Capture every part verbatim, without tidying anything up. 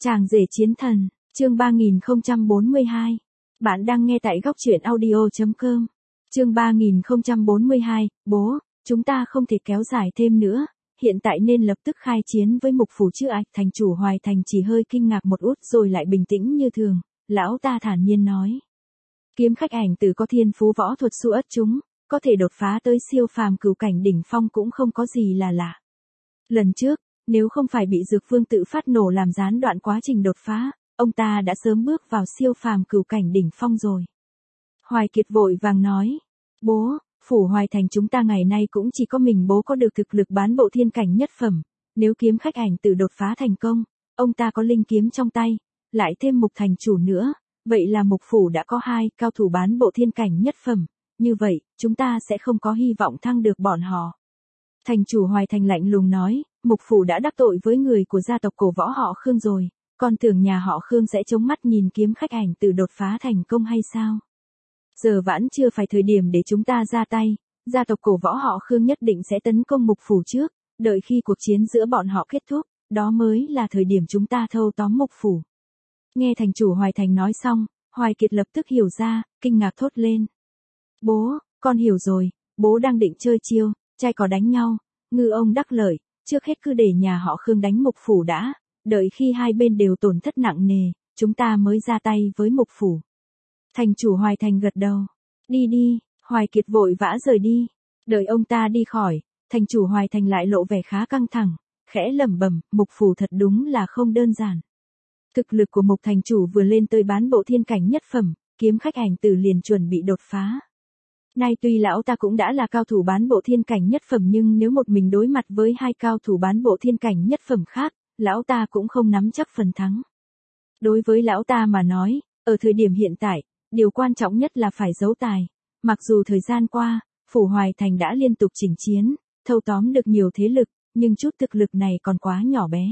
Chàng rể chiến thần, chương ba nghìn không trăm bốn mươi hai. Bạn đang nghe tại góc truyện audio chấm com. Chương ba nghìn không trăm bốn mươi hai, bố, chúng ta không thể kéo dài thêm nữa, hiện tại nên lập tức khai chiến với Mục Phủ chứ ạch. Thành chủ Hoài Thành chỉ hơi kinh ngạc một út rồi lại bình tĩnh như thường, lão ta thản nhiên nói. Kiếm khách ảnh tử có thiên phú võ thuật su ất chúng, có thể đột phá tới siêu phàm cửu cảnh đỉnh phong cũng không có gì là lạ. Lần trước, nếu không phải bị Dược Vương tự phát nổ làm gián đoạn quá trình đột phá, ông ta đã sớm bước vào siêu phàm cửu cảnh đỉnh phong rồi. Hoài Kiệt vội vàng nói, bố, Phủ Hoài Thành chúng ta ngày nay cũng chỉ có mình bố có được thực lực bán bộ thiên cảnh nhất phẩm, nếu kiếm khách ảnh tử đột phá thành công, ông ta có linh kiếm trong tay, lại thêm Mục thành chủ nữa, vậy là Mục Phủ đã có hai cao thủ bán bộ thiên cảnh nhất phẩm, như vậy, chúng ta sẽ không có hy vọng thăng được bọn họ. Thành chủ Hoài Thành lạnh lùng nói, Mục Phủ đã đắc tội với người của gia tộc cổ võ họ Khương rồi, còn tưởng nhà họ Khương sẽ chống mắt nhìn kiếm khách ảnh tử đột phá thành công hay sao? Giờ vẫn chưa phải thời điểm để chúng ta ra tay, gia tộc cổ võ họ Khương nhất định sẽ tấn công Mục Phủ trước, đợi khi cuộc chiến giữa bọn họ kết thúc, đó mới là thời điểm chúng ta thâu tóm Mục Phủ. Nghe thành chủ Hoài Thành nói xong, Hoài Kiệt lập tức hiểu ra, kinh ngạc thốt lên. Bố, con hiểu rồi, bố đang định chơi chiêu, trai có đánh nhau, ngư ông đắc lợi, trước hết cứ để nhà họ Khương đánh Mục Phủ đã, đợi khi hai bên đều tổn thất nặng nề, chúng ta mới ra tay với Mục Phủ. Thành chủ Hoài Thành gật đầu. Đi đi, Hoài Kiệt vội vã rời đi. Đợi ông ta đi khỏi, thành chủ Hoài Thành lại lộ vẻ khá căng thẳng, khẽ lẩm bẩm, Mục Phủ thật đúng là không đơn giản. Thực lực của Mục thành chủ vừa lên tới bán bộ thiên cảnh nhất phẩm, kiếm khách ảnh tử liền chuẩn bị đột phá. Nay tuy lão ta cũng đã là cao thủ bán bộ thiên cảnh nhất phẩm nhưng nếu một mình đối mặt với hai cao thủ bán bộ thiên cảnh nhất phẩm khác, lão ta cũng không nắm chắc phần thắng. Đối với lão ta mà nói, ở thời điểm hiện tại, điều quan trọng nhất là phải giấu tài. Mặc dù thời gian qua, Phủ Hoài Thành đã liên tục chỉnh chiến, thâu tóm được nhiều thế lực, nhưng chút thực lực này còn quá nhỏ bé.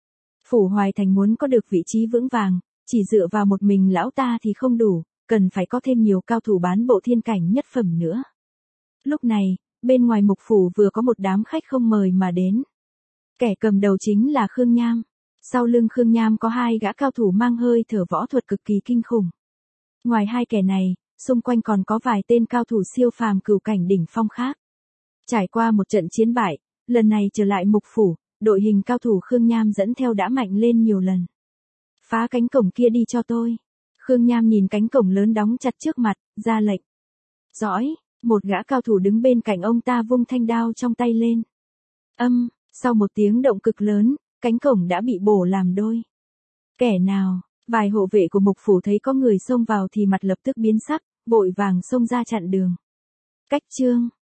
Phủ Hoài Thành muốn có được vị trí vững vàng, chỉ dựa vào một mình lão ta thì không đủ, cần phải có thêm nhiều cao thủ bán bộ thiên cảnh nhất phẩm nữa. Lúc này, bên ngoài Mục Phủ vừa có một đám khách không mời mà đến. Kẻ cầm đầu chính là Khương Nham. Sau lưng Khương Nham có hai gã cao thủ mang hơi thở võ thuật cực kỳ kinh khủng. Ngoài hai kẻ này, xung quanh còn có vài tên cao thủ siêu phàm cửu cảnh đỉnh phong khác. Trải qua một trận chiến bại, lần này trở lại Mục Phủ, đội hình cao thủ Khương Nham dẫn theo đã mạnh lên nhiều lần. Phá cánh cổng kia đi cho tôi. Khương Nham nhìn cánh cổng lớn đóng chặt trước mặt, ra lệnh. Dõi, một gã cao thủ đứng bên cạnh ông ta vung thanh đao trong tay lên. Âm, sau một tiếng động cực lớn, cánh cổng đã bị bổ làm đôi. Kẻ nào, vài hộ vệ của Mục Phủ thấy có người xông vào thì mặt lập tức biến sắc, vội vàng xông ra chặn đường. Cách chương,